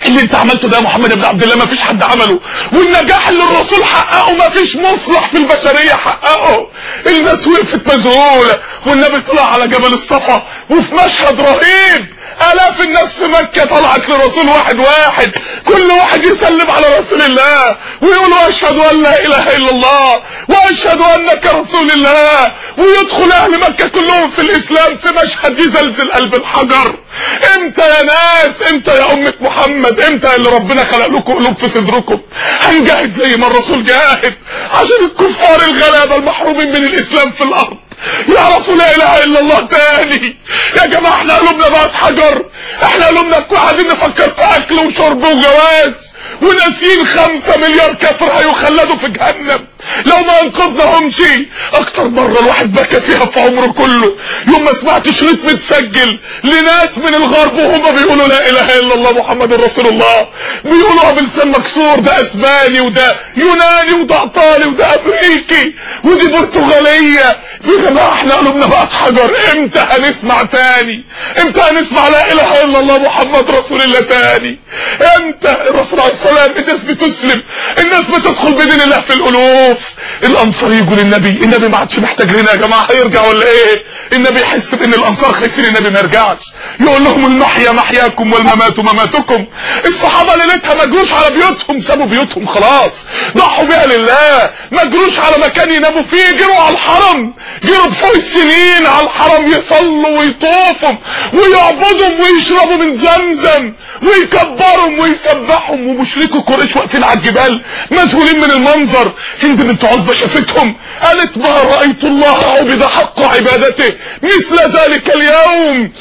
اللي انت عملته ده يا محمد بن عبد الله ما فيش حد عمله، والنجاح اللي الرسول حققه ما فيش مصلح في البشرية حققه. الناس وقفت مذهولة، والنبي طلع على جبل الصفا وفي مشهد رهيب آلاف الناس في مكة طلعت لرسول واحد واحد، كل واحد يسلم على رسول الله ويقولوا أشهد أن لا إله إلا الله وأشهد أنك رسول الله، ويدخل أهل مكة كلهم في الإسلام في مشهد يزلزل قلب الحجر. امتى يا ناس، امتى يا أمة محمد، امتى اللي ربنا خلق لكم قلوب في صدركم هنجاهد زي ما الرسول جاهد عشان الكفار الغلابة المحرومين من الإسلام في الأرض يعرفوا لا اله الا الله تاني؟ يا جماعه احنا قلوبنا بقت حجر، احنا قلوبنا قاعدين نفكر في اكل وشرب وجواز وناسيين خمسة مليار كافر هيخلدوا في جهنم لو ما انقذناهمش. اكتر مره الواحد بكى فيها في عمره كله يوم ما سمعت شريط متسجل لناس من الغرب وهم بيقولوا لا اله الا الله محمد رسول الله، بيقولوها بلسان مكسور، ده اسباني وده يوناني وده ايطالي وده امريكي ودي برتغاليه. يا جماعه احنا قلوبنا بقت حجر، امتى هنسمع تاني؟ امتى هنسمع لا اله الا الله محمد رسول الله تاني؟ امتى؟ الرسول عليه السلام الناس بتسلم، الناس بتدخل بدين الله في القلوب. الانصار يقول للنبي، النبي ما عادش محتاج لنا يا جماعه، هيرجع ولا ايه؟ النبي يحس بان الانصار خايفين النبي ما يرجعش، يقول لهم المحيا محياكم والممات مماتكم. الصحابه ليلتها ما جروش على بيوتهم، سابوا بيوتهم خلاص، ضحوا بيها لله، ما جروش على مكان يناموا فيه، جروا على الحرم، جروا بفوق السنين على الحرم يصلوا ويطوفوا ويعبدوا ويشربوا من زمزم ويكبروا ويسبحوا، ومشركوا قريش واقفين على الجبال مذهولين من المنظر. هند بنت عتبة شافتهم قالت ما رأيت الله عبد حق عبادته مثل ذلك اليوم،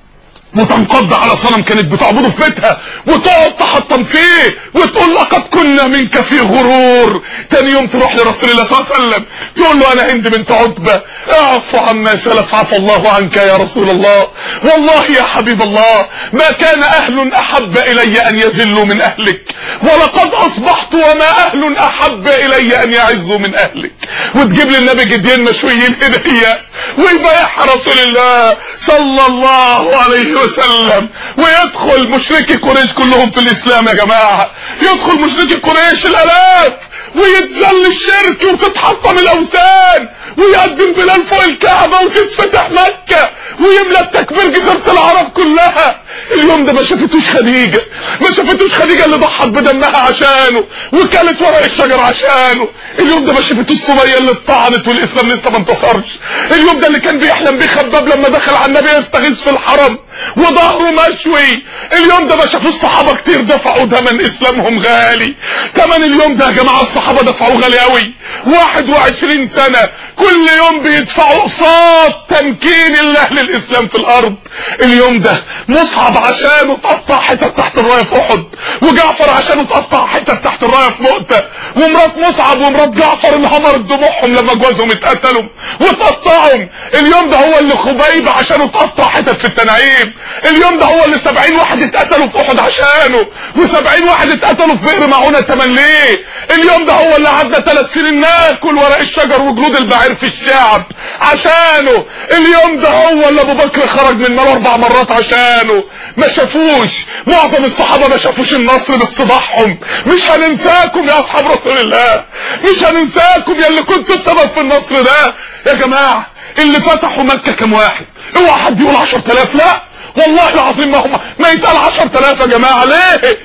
وتنقض على صنم كانت بتعبده في بيتها وتقعد تحطم فيه وتقول لقد كنا منك في غرور. تاني يوم تروح لرسول الله صلى الله عليه وسلم تقول له انا هند بنت عتبة اعفو عما سلف عفى الله عنك يا رسول الله، والله يا حبيب الله ما كان اهل احب الي ان يذلوا من اهلك، ولقد اصبحت وما اهل احب الي ان يعزوا من اهلك. وتجيب للنبي جديين مشويين هديه ويبايعها رسول الله صلى الله عليه وسلم، ويدخل مشركي قريش كلهم في الاسلام. يا جماعه يدخل مشركي قريش الالاف ويتذل الشرك وتتحطم الاوثان ويقدم بلال فوق الكعبه وتتفتح مكه ويملى التكبير جزيره العرب كلها. اليوم ده ما شافتوش خديجه، ما شافتوش خديجه اللي ضحت بدمها عشانه وكلت ورق الشجر عشانه. اليوم ده ما شافتوش سميه اللي اتطعنت والاسلام لسه ما انتصرش. اليوم ده اللي كان بيحلم بيه خباب لما دخل على النبي يستغيث في الحرم وظهره مشوي. اليوم ده ما شافوش صحابه كتير دفعوا ثمن اسلامهم غالي. ثمن اليوم ده يا جماعه الصحابه دفعوا غالي قوي، واحد وعشرين سنه كل يوم بيدفعوا قصاد تمكين الله للاسلام في الارض. اليوم ده مصعب عشانه اتقطع حتت تحت الرايه في احد، وجعفر عشانه اتقطع حتت تحت الرايه في مؤتة، ومرات مصعب ومرات جعفر انهمرت دموعهم لما جوازهم اتقتلوا واتقطعهم. اليوم ده هو اللي خبيب عشانه اتقطع حتت في التنعيم. اليوم ده هو اللي سبعين واحد اتقتلوا في احد عشانه، وسبعين واحد اتقتلوا في بئر معونة تمن ليه. اليوم ده هو اللي قعدنا ثلاث سنين ناكل ورق الشجر وجلود البعير في الشعب عشانه. اليوم ده هو اللي ابو بكر خرج من النار اربع مرات عشانه. ما شافوش، معظم الصحابه ما شافوش النصر بصباحهم. مش هننساكم يا اصحاب رسول الله، مش هننساكم يا اللي كنتوا السبب في النصر ده. يا جماعه اللي فتحوا مكه كم واحد؟ اوعى حد يقول عشرة آلاف، لا والله العظيم ما هم ما يتقال عشرة آلاف يا جماعه. ليه؟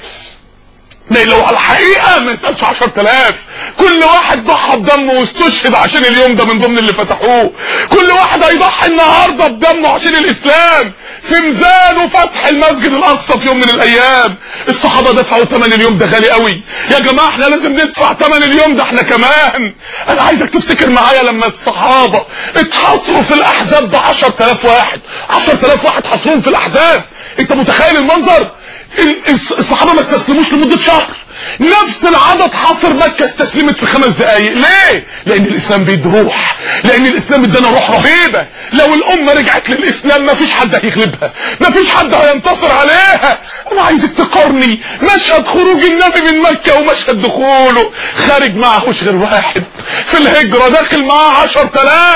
لان لو على الحقيقه ما يتقالش عشرة آلاف. كل واحد ضحى بدمه واستشهد عشان اليوم ده من ضمن اللي فتحوه. كل واحد هيضحي النهارده بدمه عشان الاسلام في ميزان فتح المسجد الاقصى في يوم من الايام. الصحابه دفعوا ثمن اليوم ده غالي قوي يا جماعه، احنا لازم ندفع ثمن اليوم ده احنا كمان. انا عايزك تفتكر معايا لما الصحابه اتحاصروا في الاحزاب ب عشرة آلاف واحد، عشرة آلاف واحد حاصرون في الاحزاب. انت متخيل المنظر؟ الصحابه ما استسلموش لمده شهر، نفس العدد حاصر مكه استسلمت في خمس دقائق. ليه؟ لان الاسلام بيدي روح، لان الاسلام ادانا روح رهيبه. لو الامه رجعت للاسلام ما فيش حد هيغلبها، ما فيش حد هينتصر عليها. انا عايزك تقارني مشهد خروج النبي من مكه ومشهد دخوله. خارج معهوش غير واحد في الهجره، داخل معاه عشرة آلاف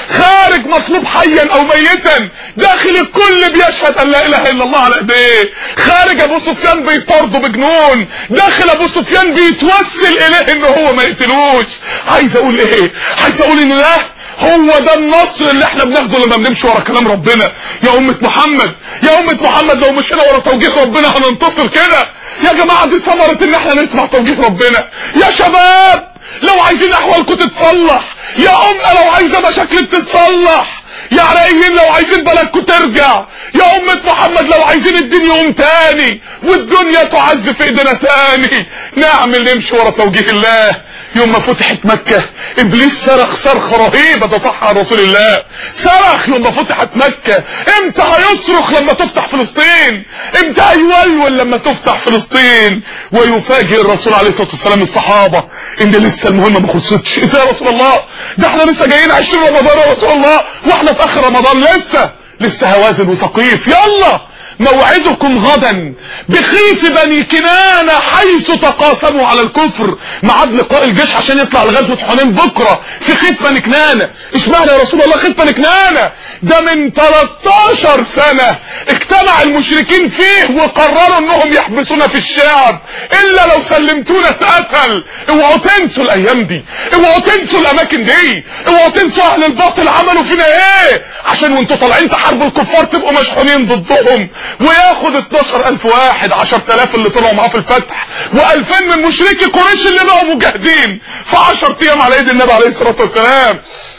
خارج مطلوب حيا او ميتا، داخل الكل بيشهد ان لا اله الا الله على ايديه، خارج ابو سفيان بيطارده بجنون، داخل ابو سفيان بيتوسل اليه ان هو ما يقتلوش. عايز اقول ايه؟ عايز اقول ان ده هو ده النصر اللي احنا بناخده لما بنمشي ورا كلام ربنا. يا امة محمد، يا امة محمد، لو مشينا ورا توجيه ربنا هننتصر كده. يا جماعة دي ثمرة ان احنا نسمع توجيه ربنا. يا شباب لو عايزين احوالكم تتصلح، يا امة لو عايزة مشاكلك تتصلح، يا عراقيين لو عايزين بلدكم ترجع، يا امة محمد لو عايزين الدين يقوم تاني والدنيا تعز في ايدينا تاني، نعمل نمشي ورا توجيه الله. يوم ما فتحت مكة ابليس صرخ صرخة رهيبة، ده صح عن رسول الله، صرخ يوم ما فتحت مكة. امتى هيصرخ؟ لما تفتح فلسطين. امتى هيولول؟ لما تفتح فلسطين. ويفاجئ الرسول عليه الصلاة والسلام الصحابة ان لسه المهمة ما خلصتش. ازاي يا رسول الله؟ ده احنا لسه جايين عشرين رمضان يا رسول الله، واحنا في اخر رمضان لسه لسه هوازن وسقيف. يلا موعدكم غدا بخيف بني كنانة حيث تقاسموا على الكفر. ميعاد لقاء الجيش عشان يطلع لغزوة حنين بكرة في خيف بني كنانة. اشمعنى يا رسول الله خيف بني كنانة؟ ده من تلتاشر سنة اجتمع المشركين فيه وقرروا انهم يحبسونا في الشعب، الا لو سلمتونا اتقتل. اوعوا تنسوا الايام دي، اوعوا تنسوا الاماكن دي، اوعوا تنسوا اهل الباطل عملوا فينا ايه عشان وانتوا طالعين تحاربوا الكفار تبقوا مشحونين ضدهم. وياخد اتناشر الف واحد، عشرة الاف اللي طلعوا معاه في الفتح، والفين من مشركي قريش اللي بقوا مجاهدين في عشر ايام على ايد النبي عليه الصلاة والسلام،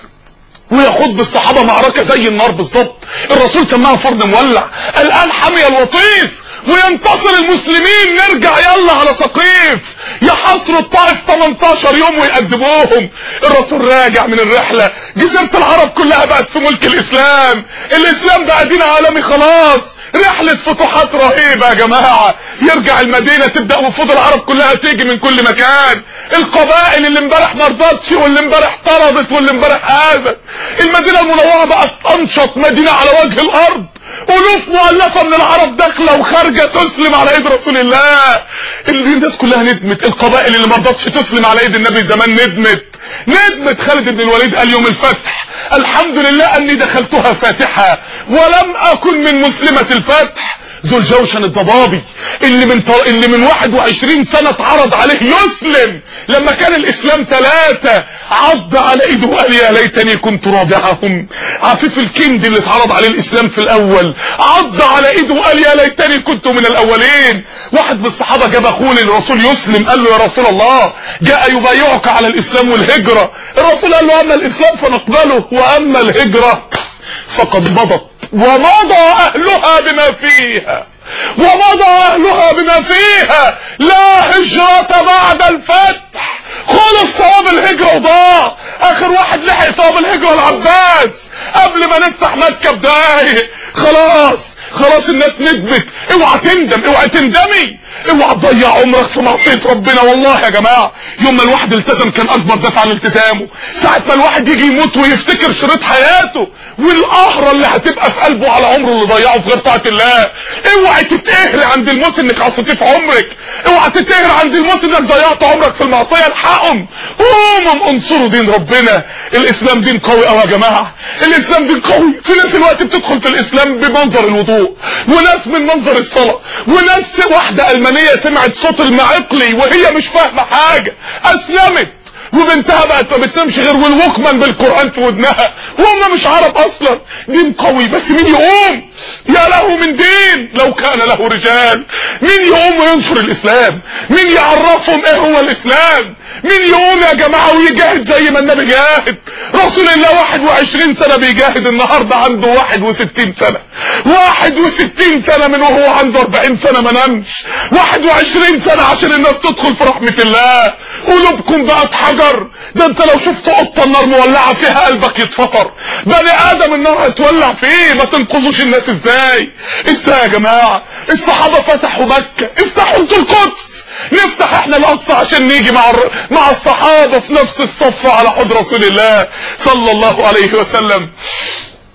وياخد بالصحابة معركة زي النار بالظبط. الرسول سماها فرن مولع، الان حمي الوطيس، وينتصر المسلمين. نرجع يلا على سقيف، يحاصروا الطائف تمنتاشر يوم ويقدموهم. الرسول راجع من الرحلة، جزيرة العرب كلها بقت في ملك الاسلام، الاسلام بقى دين عالمي خلاص. رحلة فتوحات رهيبة يا جماعة. يرجع المدينة تبدأ وفود العرب كلها تيجي من كل مكان، القبائل اللي امبارح مرضتش واللي امبارح طردت واللي امبارح آذت. المدينة المنورة بقت انشط مدينة على وجه الارض، الوف مؤلفة من العرب داخلة وخارجة تسلم على ايد رسول الله. الناس كلها ندمت، القبائل اللي مرضتش تسلم على ايد النبي زمان ندمت ندمت. خالد بن الوليد قال يوم الفتح: الحمد لله اني دخلتها فاتحة ولم اكن من مسلمة الفتح. ذو الجوشن الضبابي اللي من طر... اللي من واحد وعشرين سنة اتعرض عليه يسلم لما كان الاسلام ثلاثة، عض على ايده وقال يا ليتني كنت رابعهم. عفيف الكندي اللي اتعرض عليه الاسلام في الاول عض على ايده وقال يا ليتني كنت من الاولين. واحد من الصحابة جاب اخوه للرسول يسلم، قال له يا رسول الله جاء يبايعك على الاسلام والهجرة. الرسول قال له اما الاسلام فنقبله واما الهجرة فقد مضت ومضى اهلها بما فيها، ومضى اهلها بما فيها، لا هجرة بعد الفتح. خلص ثواب الهجرة وضاع. اخر واحد لحق ثواب الهجرة العباس قبل ما نفتح مكة بداية. خلاص خلاص الناس ندمت. اوعى تندم، اوعى تندمي، اوعى تضيع عمرك في معصية ربنا. والله يا جماعة يوم ما الواحد التزم كان اكبر دفع عن التزامه. ساعة ما الواحد يجي يموت ويفتكر شريط حياته والقهرة اللي هتبقى في قلبه على عمره اللي ضيعه في غير طاعة الله. اوعى تتقهر عند الموت انك عصيتيه في عمرك، اوعى تتقهر عند الموت انك ضيعت عمرك في المعصية. الحقهم، قوموا انصروا دين ربنا. الاسلام دين قوي قوي يا جماعة، الاسلام دين قوي. في ناس الوقت بتدخل في الاسلام بمنظر الوضوء، وناس من منظر الصلاة، وناس واحدة المانية سمعت صوت المعقلي وهي مش فاهمة حاجة اسلمت، وبنتها بقت ما بتنامش غير والوكمان بالقرآن في ودنها وهم مش عرب اصلا. دين قوي، بس مين يقوم؟ يا له من دين لو كان له رجال. مين يقوم وينشر الاسلام؟ مين يعرفهم ايه هو الاسلام؟ مين يقوم يا جماعة ويجاهد زي ما النبي جاهد؟ رسول الله واحد وعشرين سنة بيجاهد، النهاردة عنده واحد وستين سنة، واحد وستين سنة من وهو عنده اربعين سنة ما نامش، واحد وعشرين سنة عشان الناس تدخل في رحمة الله. قلوبكم بقت حجر، ده انت لو شفت قطة النار مولعة فيها قلبك يتفطر. بني ادم النار هتولع فيه، ما تنقذوش الناس ازاي؟ ازاي يا جماعة؟ الصحابة فتحوا مكة، افتحوا انتوا القدس، نفتح احنا الاقصى عشان نيجي مع الر... مع الصحابة في نفس الصف على حوض رسول الله صلى الله عليه وسلم.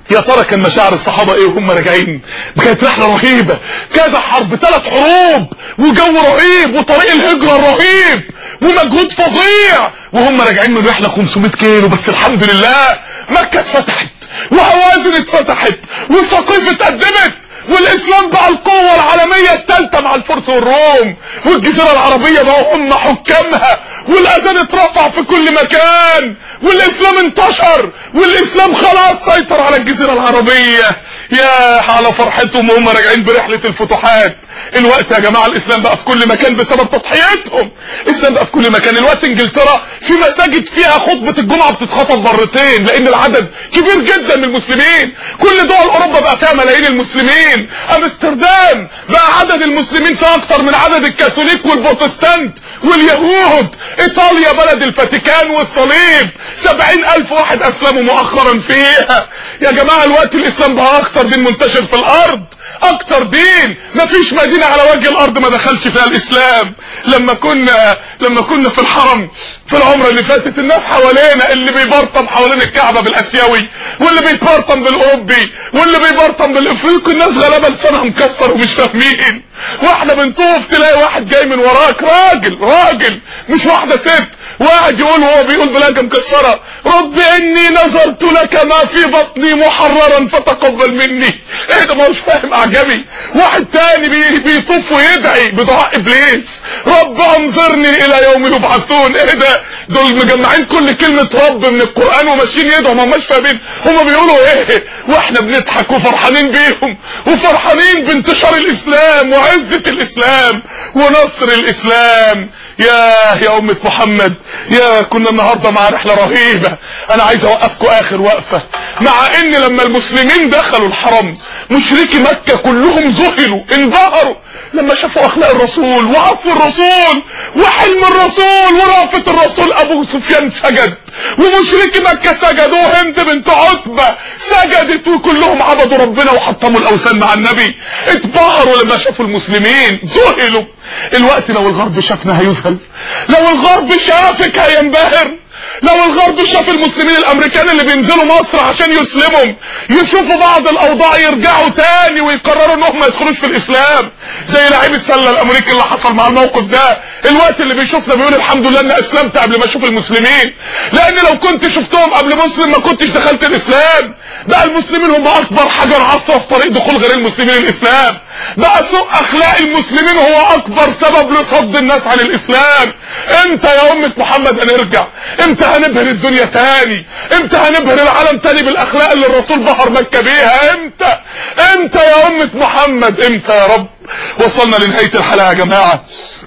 يا ترى كان مشاعر الصحابة ايه وهم راجعين؟ كانت رحلة رهيبة، كذا حرب، ثلاث حروب، وجو رهيب، وطريق الهجرة رهيب، ومجهود فظيع، وهم راجعين من رحلة خمسمائة كيلو. بس الحمد لله مكة اتفتحت، وهوازن اتفتحت، وثقيف اتقدمت، والاسلام بقى القوة العالمية الثالثة مع الفرس والروم، والجزيرة العربية بقوا هم حكامها، والاذان اترفع في كل مكان، والاسلام انتشر، والاسلام خلاص سيطر على الجزيرة العربية. يا على فرحتهم وهم راجعين برحلة الفتوحات. الوقت يا جماعة الاسلام بقى في كل مكان بسبب تضحياتهم. الاسلام بقى في كل مكان. الوقت انجلترا في مساجد فيها خطبة الجمعة بتتخطب مرتين لان العدد كبير جدا من المسلمين. كل دول اوروبا بقى فيها ملايين المسلمين. امستردام بقى عدد المسلمين فيها اكتر من عدد الكاثوليك والبروتستانت واليهود. ايطاليا بلد الفاتيكان والصليب سبعين الف واحد اسلموا مؤخرا فيها. يا جماعة الوقت الاسلام بقى اكتر دين منتشر في الارض، اكتر دين. مفيش مدينة على وجه الارض ما دخلش فيها الاسلام. لما كنا لما كنا في الحرم في العمرة اللي فاتت، الناس حوالينا اللي بيبرطم حوالين الكعبة بالاسيوي، واللي بيبرطم بالاوروبي، واللي بيبرطم بالافريقي، الناس غلابة لسانها مكسر ومش فاهمين. واحنا بنطوف تلاقي واحد جاي من وراك، راجل راجل مش واحدة ست، واحد يقول وهو بيقول بلهجة مكسرة: رب اني نظرت لك ما في بطني محررا فتقبل مني. ايه ده؟ مش فاهم اعجبي. واحد تاني بي بيطوف ويدعي بدعاء ابليس: رب انظرني الى يوم يبعثون. ايه ده؟ دول مجمعين كل كلمة رب من القرآن وماشيين يدعوا، ما هماش فاهمين هما بيقولوا ايه. واحنا بنضحك وفرحانين بيهم، وفرحانين بانتشار الاسلام وعزة الاسلام ونصر الاسلام. يا يا امة محمد، يا كنا النهاردة مع رحلة رهيبة. انا عايز اوقفكم اخر وقفة، مع ان لما المسلمين دخلوا الحرم مشركي مكة كلهم ذهلوا انبهروا لما شافوا اخلاق الرسول وعفو الرسول وحلم الرسول ورأفة الرسول. ابو سفيان سجد، ومشركي مكة سجدوا، هند بنت عتبة سجدت، وكلهم عبدوا ربنا وحطموا الاوثان مع النبي. اتبهروا لما شافوا المسلمين، ذهلوا. الوقت لو الغرب شافنا هيذهل، لو الغرب شافك هينبهر، لو الغرب شاف المسلمين الامريكان اللي بينزلوا مصر عشان يسلموا، يشوفوا بعض الاوضاع يرجعوا تاني ويقرروا انهم ما يدخلوش في الاسلام، زي لعيب السله الامريكي اللي حصل مع الموقف ده. الوقت اللي بيشوفنا بيقول الحمد لله ان اسلمت قبل ما اشوف المسلمين، لان لو كنت شفتهم قبل مسلم ما كنتش دخلت الاسلام. بقى المسلمين هم اكبر حجر عثرة في طريق دخول غير المسلمين الاسلام. بقى سوء اخلاق المسلمين هو اكبر سبب لصد الناس عن الاسلام. امتى يا امة محمد هنرجع؟ امتى هنبهر الدنيا تاني؟ امتى هنبهر العالم تاني بالاخلاق اللي الرسول بهر مكة بيها؟ امتى؟ امتى يا امة محمد؟ امتى يا رب؟ وصلنا لنهاية الحلقة يا جماعة.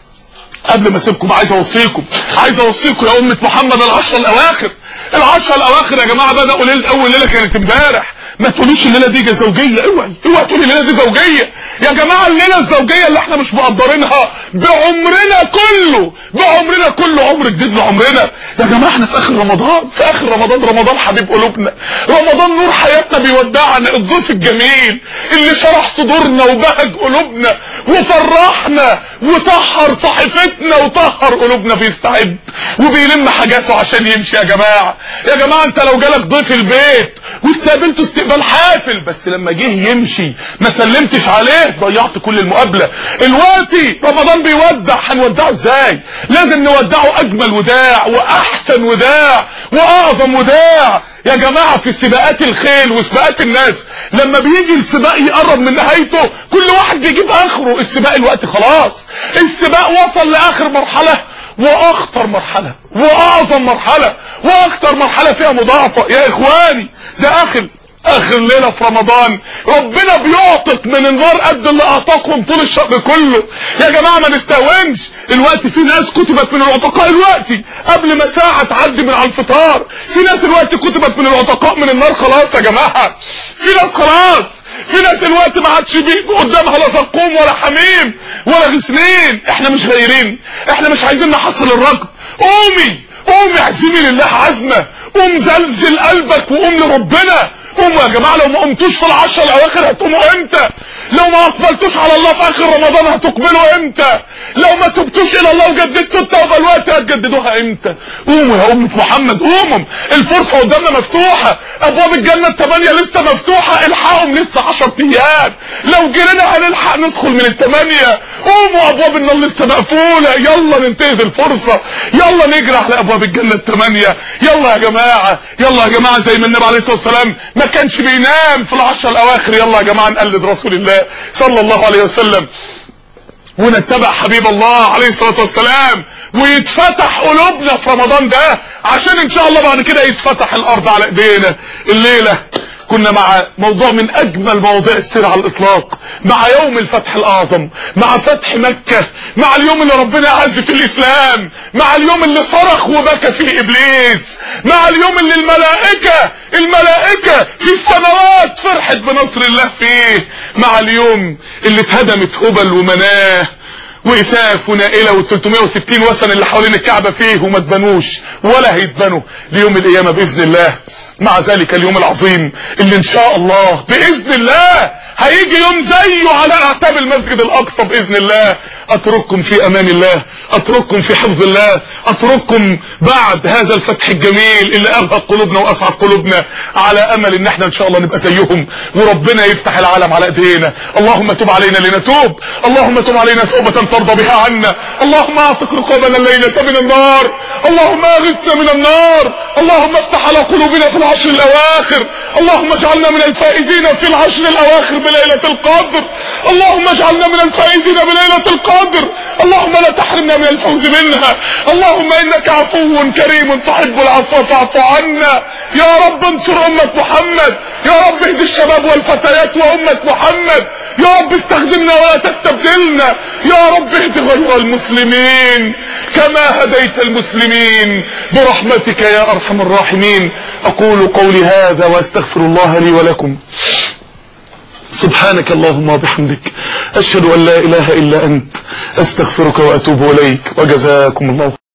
قبل ما اسيبكم عايز اوصيكم عايز اوصيكم يا امة محمد، العشرة الاواخر العشرة الاواخر يا جماعة بدأوا ليلة، اول ليلة كانت امبارح. ما تقولوش الليلة دي زوجية، اوعي اوعي تقولي الليلة دي زوجية يا جماعة. الليلة الزوجية اللي احنا مش مقدرينها بعمرنا كله، بعمرنا كله، عمر جديد من عمرنا يا جماعة. احنا في اخر رمضان، في اخر رمضان، رمضان حبيب قلوبنا، رمضان نور حياتنا بيودعنا، الضيف الجميل اللي شرح صدورنا وبهج قلوبنا وفرحنا وطهر صحيفتنا وطهر قلوبنا، بيستعد وبيلم حاجاته عشان يمشي يا جماعة. يا جماعة انت لو جالك ضيف البيت واستقبلته استقبال حافل، بس لما جه يمشي ما سلمتش عليه، ضيعت كل المقابلة. الوقتي رمضان بيودع، هنودعه ازاي؟ لازم نودعه اجمل وداع واحسن وداع واعظم وداع يا جماعة. في سباقات الخيل وسباقات الناس لما بيجي السباق يقرب من نهايته كل واحد بيجيب اخره. السباق الوقت خلاص، السباق وصل لاخر مرحلة واخطر مرحلة واعظم مرحلة واكتر مرحلة فيها مضاعفة يا اخواني. ده اخر اخر ليلة في رمضان، ربنا بيعتق من النار قد اللي اعتقهم طول الشهر كله يا جماعة. ما نستهونش. الوقت في ناس كتبت من العتقاء الوقت قبل ما ساعة تعدي من على الفطار، في ناس الوقت كتبت من العتقاء من النار خلاص يا جماعة. في ناس خلاص، في ناس الوقت ما عادش قدامها لا زقوم ولا حميم ولا غسلين. احنا مش غيرين، احنا مش عايزين نحصل الركب. قومي قومي اعزمي لله عزمة، قوم زلزل قلبك وقوم لربنا، قوموا يا جماعه، لو ما قمتوش في العشر الاواخر هتقوموا امتى؟ لو ما اقبلتوش على الله في اخر رمضان هتقبلوا امتى؟ لو ما تبتوش الى الله وجددتوا التوبه الوقت هتجددوها امتى؟ قوموا يا امه محمد، قوموا، الفرصه قدامنا مفتوحه، ابواب الجنه الثمانيه لسه مفتوحه، الحقهم لسه عشر ايام، لو جرينا هنلحق ندخل من الثمانيه. قوموا، ابواب النار لسه مقفوله، يلا ننتهز الفرصه، يلا نجري على ابواب الجنه الثمانيه. يلا يا جماعه، يلا يا جماعه، زي ما النبي عليه الصلاه والسلام ما كانش بينام في العشر الاواخر، يلا يا جماعه نقلد رسول الله صلى الله عليه وسلم ونتبع حبيب الله عليه الصلاه والسلام، ويتفتح قلوبنا في رمضان ده، عشان ان شاء الله بعد كده يتفتح الارض على ايدينا. الليله كنا مع موضوع من اجمل مواضيع السيره على الاطلاق، مع يوم الفتح الاعظم، مع فتح مكه، مع اليوم اللي ربنا اعز فيه الاسلام، مع اليوم اللي صرخ وبكى فيه ابليس، مع اليوم اللي الملائكه الملائكه في السماوات فرحت بنصر الله فيه، مع اليوم اللي اتهدمت هبل ومناه وإساف ونائلة والتلتمية وستين وثن اللي حوالين الكعبة فيه وما اتبنوش ولا هيتبنوا ليوم القيامة بإذن الله. مع ذلك اليوم العظيم اللي إن شاء الله بإذن الله هيجي يوم زيه على أعتاب المسجد الأقصى بإذن الله. أترككم في أمان الله، أترككم في حفظ الله، أترككم بعد هذا الفتح الجميل اللي أبهى قلوبنا وأسعد قلوبنا، على أمل إن احنا إن شاء الله نبقى زيهم وربنا يفتح العالم على إيدينا. اللهم تب علينا لنتوب، اللهم تب علينا توبة ترضى بها عنا، اللهم أعتق رقابنا الليلة من النار، اللهم أغثنا من النار، اللهم افتح على قلوبنا في العشر الأواخر، اللهم اجعلنا من الفائزين في العشر الأواخر بليلة القدر، اللهم اجعلنا من الفائزين بليلة القدر، اللهم لا تحرمنا من الفوز منها، اللهم إنك عفو كريم تحب العفو فاعف عنا. يا رب انصر أمة محمد، يا رب اهد الشباب والفتيات وأمة محمد، يا رب استخدمنا ولا تستبدلنا، يا رب اهد غير المسلمين كما هديت المسلمين برحمتك يا أرحم الراحمين. أقول قولي هذا وأستغفر الله لي ولكم. سبحانك اللهم وبحمدك، أشهد أن لا إله إلا أنت، أستغفرك وأتوب إليك، وجزاكم الله